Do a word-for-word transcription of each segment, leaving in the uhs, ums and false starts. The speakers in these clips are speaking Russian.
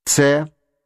С.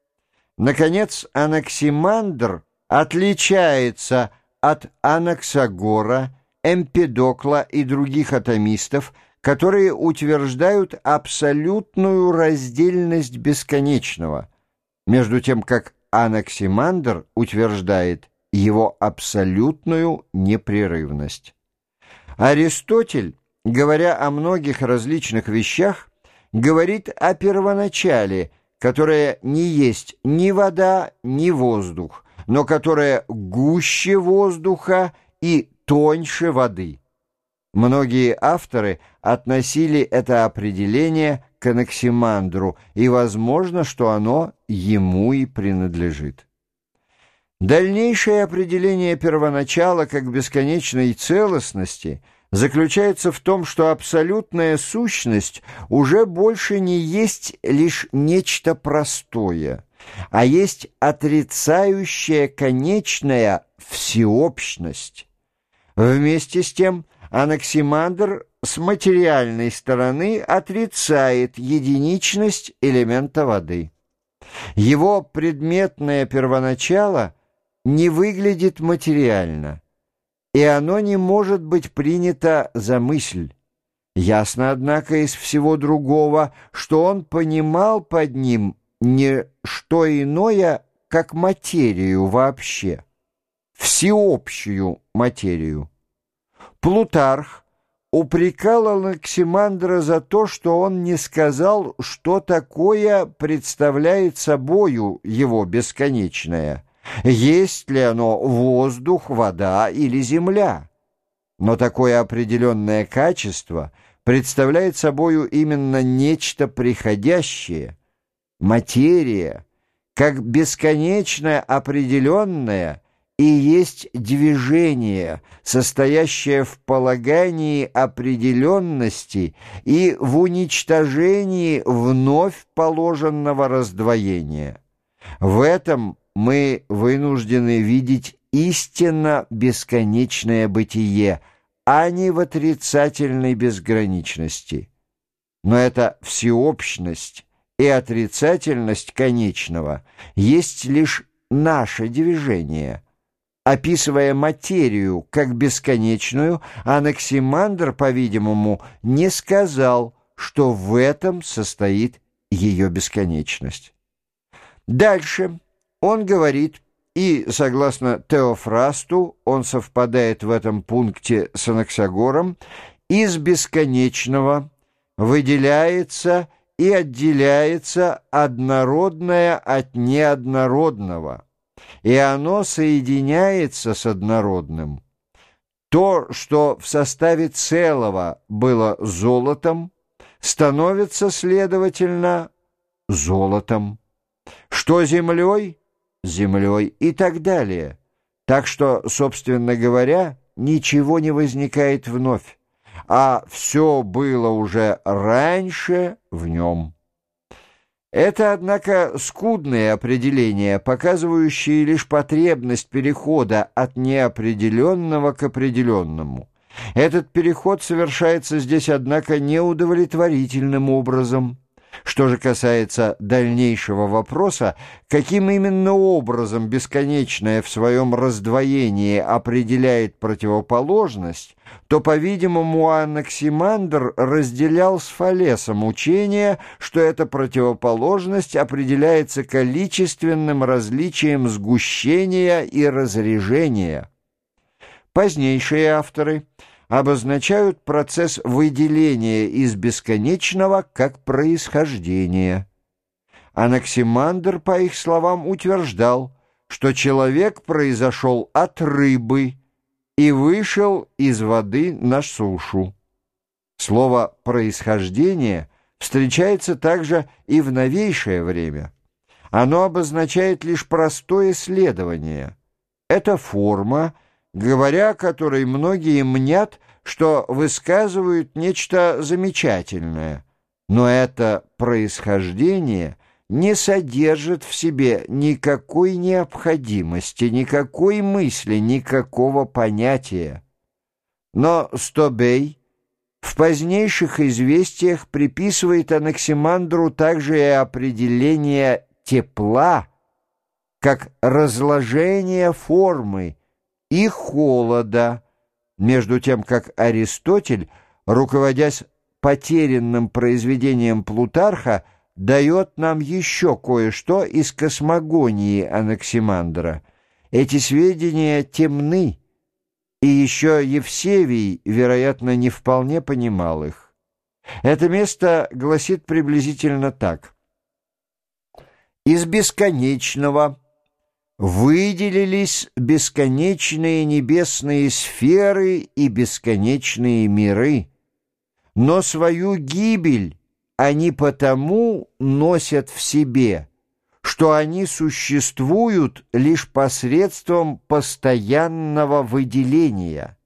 Наконец, Анаксимандр отличается от Анаксагора, Эмпидокла и других атомистов, которые утверждают абсолютную раздельность бесконечного, между тем как Анаксимандр утверждает его абсолютную непрерывность. Аристотель, говоря о многих различных вещах, говорит о первоначале, которое не есть ни вода, ни воздух, но которое гуще воздуха и тоньше воды. Многие авторы относили это определение к Анаксимандру, и возможно, что оно ему и принадлежит. Дальнейшее определение первоначала как бесконечной целостности заключается в том, что абсолютная сущность уже больше не есть лишь нечто простое, а есть отрицающая конечная всеобщность. Вместе с тем Анаксимандр с материальной стороны отрицает единичность элемента воды. Его предметное первоначало не выглядит материально, и оно не может быть принято за мысль. Ясно, однако, из всего другого, что он понимал под ним не что иное, как материю вообще, всеобщую материю. Плутарх упрекал Анаксимандра за то, что он не сказал, что такое представляет собою его бесконечное, есть ли оно воздух, вода или земля. Но такое определенное качество представляет собою именно нечто приходящее, материя, как бесконечно определенное, и есть движение, состоящее в полагании определенности и в уничтожении вновь положенного раздвоения. В этом мы вынуждены видеть истинно бесконечное бытие, а не в отрицательной безграничности. Но эта всеобщность и отрицательность конечного есть лишь наше движение. Описывая материю как бесконечную, Анаксимандр, по-видимому, не сказал, что в этом состоит ее бесконечность. Дальше он говорит, и, согласно Теофрасту, он совпадает в этом пункте с Анаксагором, из бесконечного выделяется и отделяется однородное от неоднородного, и оно соединяется с однородным. То, что в составе целого было золотом, становится, следовательно, золотом. Что землей? Землей и так далее. Так что, собственно говоря, ничего не возникает вновь, а все было уже раньше в нем. Это, однако, скудные определения, показывающие лишь потребность перехода от неопределенного к определенному. Этот переход совершается здесь, однако, неудовлетворительным образом. Что же касается дальнейшего вопроса, каким именно образом бесконечное в своем раздвоении определяет противоположность, то, по-видимому, Анаксимандр разделял с Фалесом учение, что эта противоположность определяется количественным различием сгущения и разрежения. Позднейшие авторы обозначают процесс выделения из бесконечного как происхождение. Анаксимандр, по их словам, утверждал, что человек произошел от рыбы и вышел из воды на сушу. Слово «происхождение» встречается также и в новейшее время. Оно обозначает лишь простое следование. Это форма, говоря о которой многие мнят, что высказывают нечто замечательное, но это происхождение не содержит в себе никакой необходимости, никакой мысли, никакого понятия. Но Стобей в позднейших известиях приписывает Анаксимандру также и определение тепла, как разложение формы, и холода, между тем как Аристотель, руководясь потерянным произведением Плутарха, дает нам еще кое-что из космогонии Анаксимандра. Эти сведения темны, и еще Евсевий, вероятно, не вполне понимал их. Это место гласит приблизительно так. «Из бесконечного выделились бесконечные небесные сферы и бесконечные миры, но свою гибель они потому носят в себе, что они существуют лишь посредством постоянного выделения.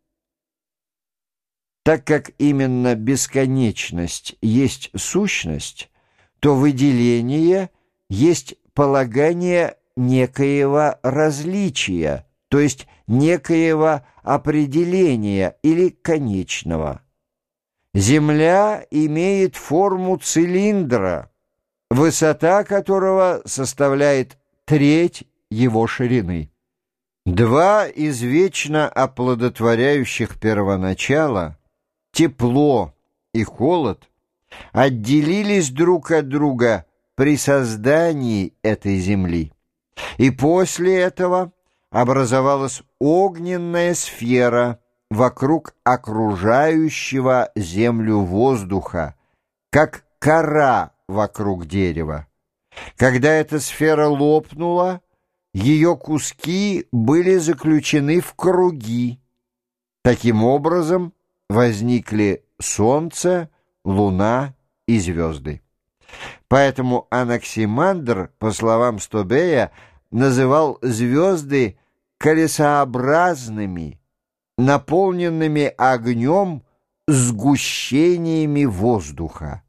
Так как именно бесконечность есть сущность, то выделение есть полагание некоего различия, то есть некоего определения или конечного. Земля имеет форму цилиндра, высота которого составляет треть его ширины. Два извечно оплодотворяющих первоначала, тепло и холод, отделились друг от друга при создании этой земли, и после этого образовалась огненная сфера вокруг окружающего землю воздуха, как кора вокруг дерева. Когда эта сфера лопнула, ее куски были заключены в круги. Таким образом возникли Солнце, Луна и звезды. Поэтому Анаксимандр, по словам Стобея, называл звезды колесообразными, наполненными огнем сгущениями воздуха.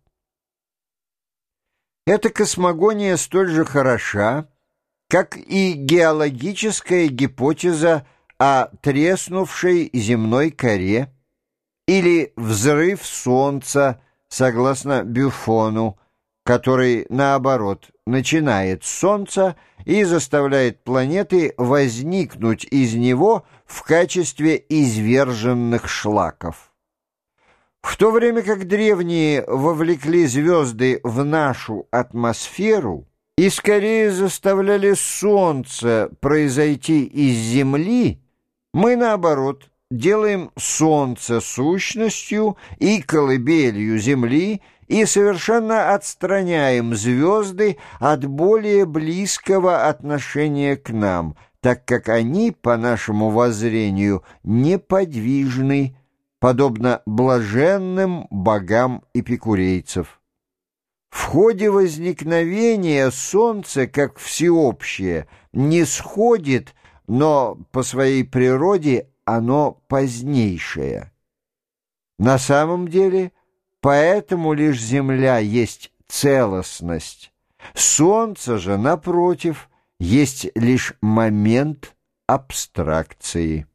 Эта космогония столь же хороша, как и геологическая гипотеза о треснувшей земной коре или взрыв Солнца, согласно Бюфону, который, наоборот, начинает с Солнца и заставляет планеты возникнуть из него в качестве изверженных шлаков. В то время как древние вовлекли звезды в нашу атмосферу и скорее заставляли Солнце произойти из Земли, мы, наоборот, делаем Солнце сущностью и колыбелью Земли и совершенно отстраняем звезды от более близкого отношения к нам, так как они, по нашему воззрению, неподвижны, подобно блаженным богам эпикурейцев. В ходе возникновения Солнце, как всеобщее, не сходит, но по своей природе оно позднейшее. На самом деле, поэтому лишь Земля есть целостность. Солнце же, напротив, есть лишь момент абстракции.